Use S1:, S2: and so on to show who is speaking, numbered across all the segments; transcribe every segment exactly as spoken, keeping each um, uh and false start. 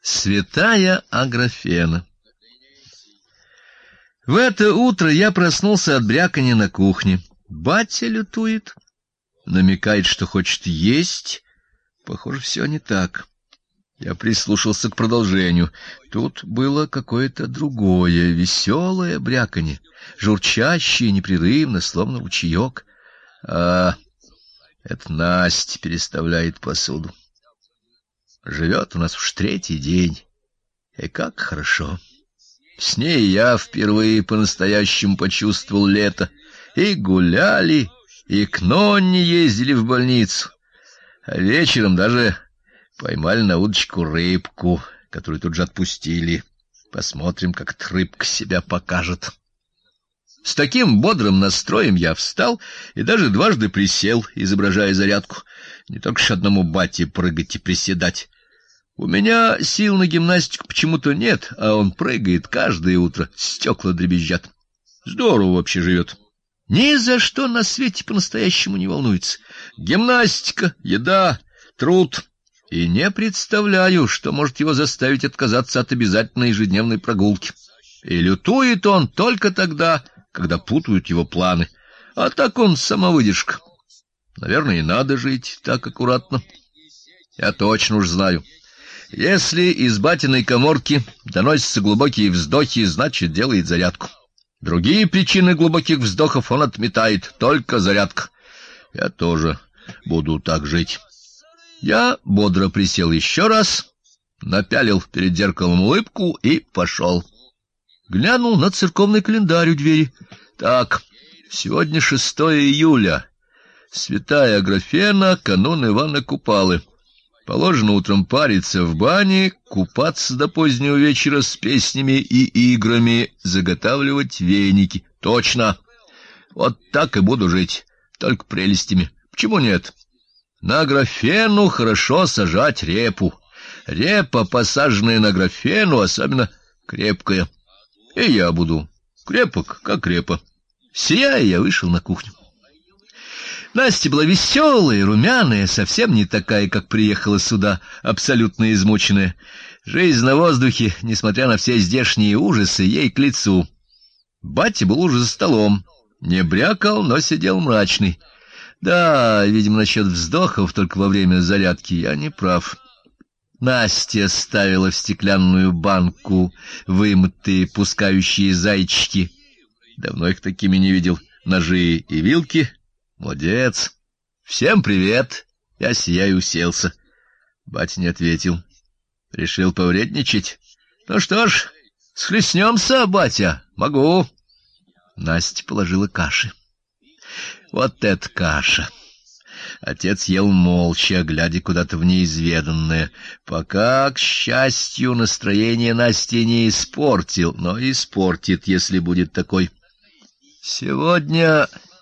S1: Святая Аграфена. В это утро я проснулся от бряканья на кухне. Батя лютует, намекает, что хочет есть. Похоже, все не так. Я прислушался к продолжению. Тут было какое-то другое, веселое бряканье, журчащее непрерывно, словно ручеек. А это Настя переставляет посуду. Живет у нас уж третий день. И как хорошо. С ней я впервые по-настоящему почувствовал лето. И гуляли, и к Нонне ездили в больницу. А вечером даже поймали на удочку рыбку, которую тут же отпустили. Посмотрим, как эта рыбка себя покажет. С таким бодрым настроем я встал и даже дважды присел, изображая зарядку. Не только ж одному бате прыгать и приседать. У меня сил на гимнастику почему-то нет, а он прыгает каждое утро, стекла дребезжат. Здорово вообще живет. Ни за что на свете по-настоящему не волнуется. Гимнастика, еда, труд. И не представляю, что может его заставить отказаться от обязательной ежедневной прогулки. И лютует он только тогда, когда путают его планы. А так он самовыдержка. Наверное, и надо жить так аккуратно. Я точно уж знаю. Если из батиной каморки доносятся глубокие вздохи, значит, делает зарядку. Другие причины глубоких вздохов он отметает, только зарядка. Я тоже буду так жить. Я бодро присел еще раз, напялил перед зеркалом улыбку и пошел. Глянул на церковный календарь у двери. Так, сегодня шестое июля. Святая Аграфена, канун Ивана Купалы. Положено утром париться в бане, купаться до позднего вечера с песнями и играми, заготавливать веники. Точно. Вот так и буду жить, только прелестями. Почему нет? На Аграфену хорошо сажать репу. Репа, посаженная на Аграфену, особенно крепкая. И я буду крепок, как репа. Сияя, я вышел на кухню. Настя была веселая, румяная, совсем не такая, как приехала сюда, абсолютно измученная. Жизнь на воздухе, несмотря на все здешние ужасы, ей к лицу. Батя был уже за столом, не брякал, но сидел мрачный. Да, видимо, насчет вздохов только во время зарядки я не прав. Настя ставила в стеклянную банку вымытые пускающие зайчики. Давно их такими не видел. Ножи и вилки. Молодец. Всем привет. Я сияю уселся. Батя не ответил. Решил повредничать. Ну что ж, схлестнемся, батя. Могу. Настя положила каши. Вот это каша. Отец ел молча, глядя куда-то в неизведанное. Пока, к счастью, настроение Насти не испортил, но испортит, если будет такой. Сегодня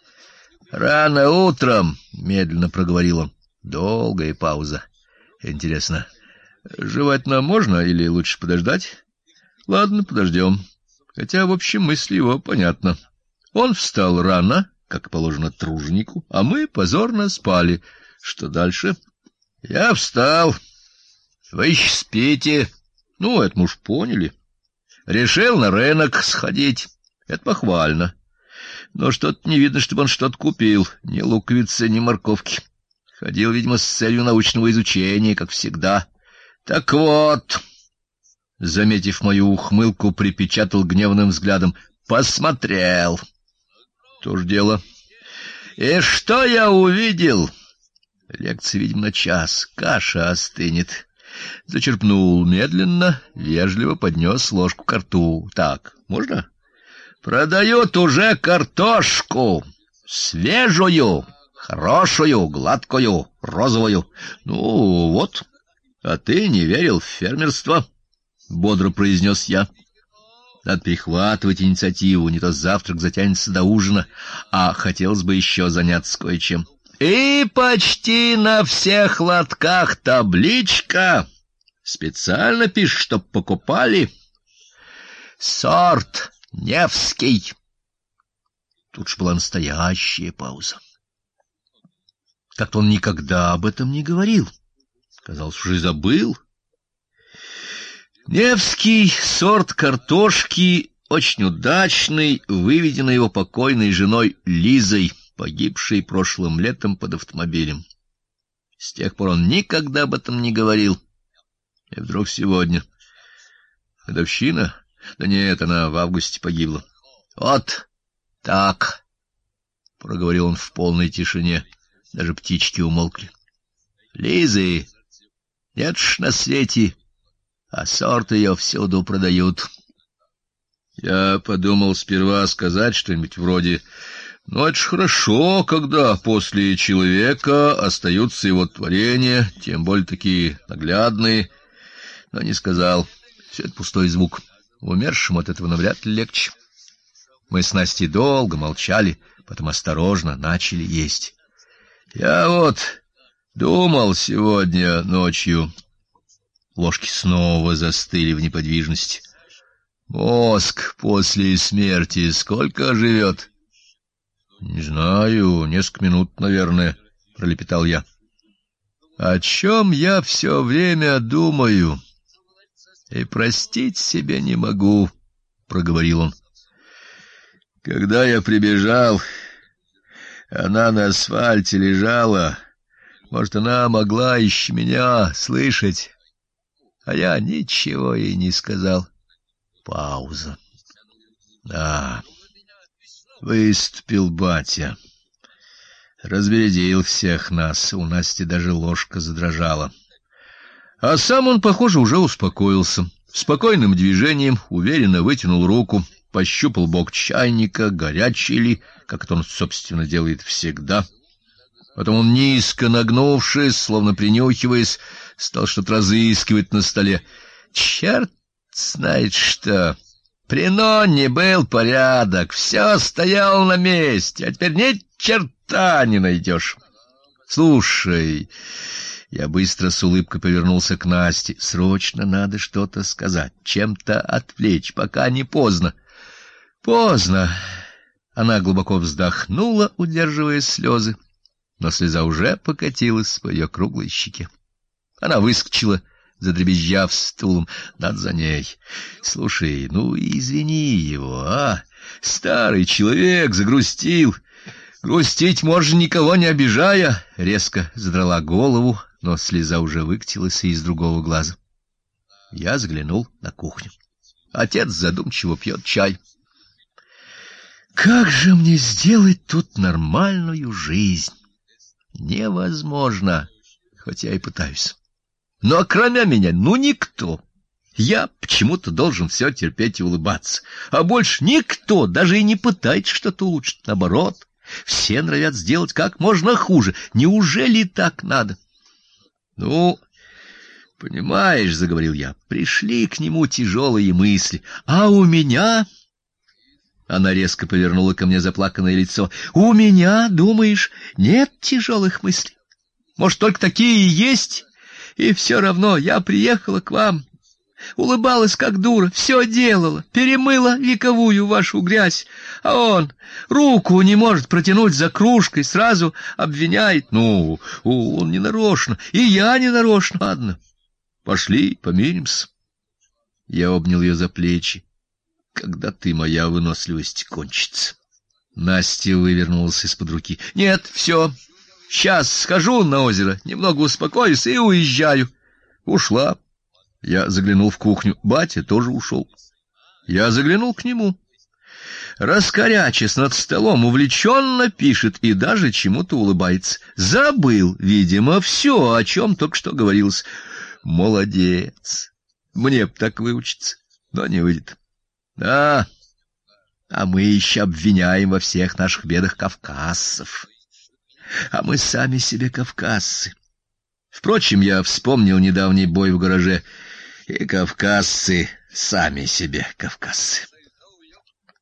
S1: рано утром, медленно проговорил он. Долгая пауза. Интересно, жевать нам можно или лучше подождать? Ладно, подождем. Хотя, в общем, мысли его понятна. Он встал рано, как положено труженику, а мы позорно спали. Что дальше? Я встал. Вы еще спите. Ну, это мы уж поняли. Решил на рынок сходить. Это похвально. Но что-то не видно, чтобы он что-то купил. Ни луковицы, ни морковки. Ходил, видимо, с целью научного изучения, как всегда. Так вот, заметив мою ухмылку, припечатал гневным взглядом. Посмотрел. То ж дело. И что я увидел? Лекция, видимо, на час. Каша остынет. Зачерпнул медленно, вежливо поднес ложку ко рту. Так, можно? Продают уже картошку. Свежую, хорошую, гладкую, розовую. Ну, вот. А ты не верил в фермерство? Бодро произнес я. Надо перехватывать инициативу, не то завтрак затянется до ужина, а хотелось бы еще заняться кое-чем. И почти на всех лотках табличка. Специально пишет, чтоб покупали. Сорт Невский. Тут ж была настоящая пауза. Как-то он никогда об этом не говорил. Казалось, уже забыл. Невский сорт картошки, очень удачный, выведен его покойной женой Лизой, погибшей прошлым летом под автомобилем. С тех пор он никогда об этом не говорил. И вдруг сегодня... Годовщина? Да нет, она в августе погибла. Вот так, — проговорил он в полной тишине. Даже птички умолкли. Лизы нет ж на свете, а сорт ее всюду продают. Я подумал сперва сказать что-нибудь вроде: «Ну, это ж хорошо, когда после человека остаются его творения, тем более такие наглядные», но не сказал. Все это пустой звук. Умершему от этого навряд ли легче. Мы с Настей долго молчали, потом осторожно начали есть. Я вот думал сегодня ночью. Ложки снова застыли в неподвижности. Мозг после смерти сколько живет? — Не знаю, несколько минут, наверное, — пролепетал я. — О чем я все время думаю и простить себе не могу, — проговорил он. Когда я прибежал, она на асфальте лежала. Может, она могла еще меня слышать, а я ничего ей не сказал. Пауза. Да, выступил батя. Разбередил всех нас, у Насти даже ложка задрожала. А сам он, похоже, уже успокоился. Спокойным движением уверенно вытянул руку, пощупал бок чайника, горячий ли, как это он, собственно, делает всегда. Потом он, низко нагнувшись, словно принюхиваясь, стал что-то разыскивать на столе. Черт знает что! При Нонне был порядок, все стояло на месте, а теперь ни черта не найдешь. Слушай, я быстро с улыбкой повернулся к Насте. Срочно надо что-то сказать, чем-то отвлечь, пока не поздно. Поздно. Она глубоко вздохнула, удерживая слезы, но слеза уже покатилась по ее круглой щеке. Она выскочила, задребезжав стулом. Надо за ней. Слушай, ну извини его, а? Старый человек загрустил. Грустить можно, никого не обижая. Резко задрала голову, но слеза уже выкатилась из другого глаза. Я заглянул на кухню. Отец задумчиво пьет чай. Как же мне сделать тут нормальную жизнь? Невозможно, хотя и пытаюсь. Но кроме меня, ну никто. Я почему-то должен все терпеть и улыбаться. А больше никто даже и не пытается что-то улучшить. Наоборот, все норовят сделать как можно хуже. Неужели так надо? Ну, понимаешь, — заговорил я, — пришли к нему тяжелые мысли. А у меня... Она резко повернула ко мне заплаканное лицо. У меня, думаешь, нет тяжелых мыслей? Может, только такие и есть? И все равно я приехала к вам, улыбалась как дура, все делала, перемыла вековую вашу грязь, а он руку не может протянуть за кружкой, сразу обвиняет. Ну, он не нарочно, и я не нарочно. Ладно, пошли помиримся. Я обнял ее за плечи. Когда ты, моя выносливость, кончится? Настя вывернулась из-под руки. Нет, все. Сейчас схожу на озеро, немного успокоюсь и уезжаю. Ушла. Я заглянул в кухню. Батя тоже ушел. Я заглянул к нему. Раскорячась над столом, увлеченно пишет и даже чему-то улыбается. Забыл, видимо, все, о чем только что говорилось. Молодец. Мне б так выучиться, но не выйдет. Да, а мы еще обвиняем во всех наших бедах кавказцев. А мы сами себе кавказцы. Впрочем, я вспомнил недавний бой в гараже, и кавказцы сами себе кавказцы.